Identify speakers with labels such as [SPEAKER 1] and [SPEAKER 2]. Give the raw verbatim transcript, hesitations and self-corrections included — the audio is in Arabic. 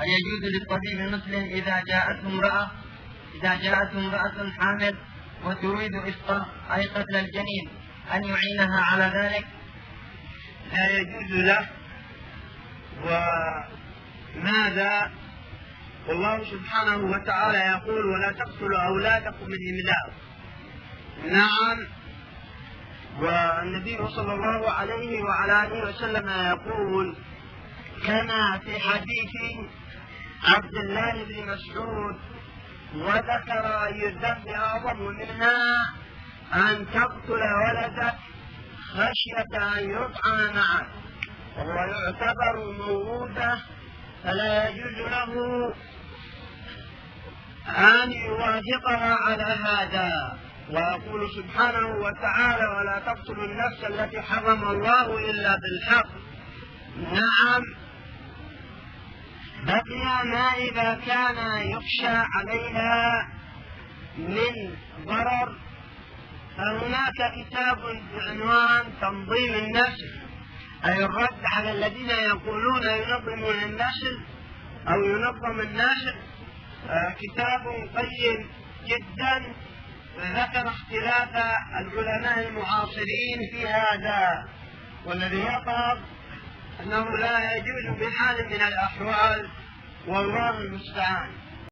[SPEAKER 1] هل يجوز للطبيب المسلم إذا جاءته امرأة إذا جاءته امرأة حامل وتريد إسقاط أي قتل الجنين أن يعينها على ذلك؟
[SPEAKER 2] لا يجوز له. وماذا؟ والله سبحانه وتعالى يقول: ولا تقتلوا أولادكم من إملاق. نعم. والنبي صلى الله عليه وعلى آله وسلم يقول كما في حديث عبد الله بن مسعود: وذكر أي الذنب أعظم منها أن تقتل ولدك خشية أن يطعن معك، وهو يعتبر موروثا فلا يجوز له أن يوافقها على هذا. ويقول سبحانه وتعالى: ولا تقتلوا النفس التي حرم الله إلا بالحق. نعم. بقي ما إذا كان يخشى عليها من ضرر، فهناك كتاب بعنوان تنظيم النسل، أي الرد على الذين يقولون ينظمون النسل أو ينظم النسل. آه كتاب قيم جدا، ذكر اختلاف العلماء المعاصرين في هذا، والذي يظهر أنه لا يجوز بحال من الأحوال، والله المستعان.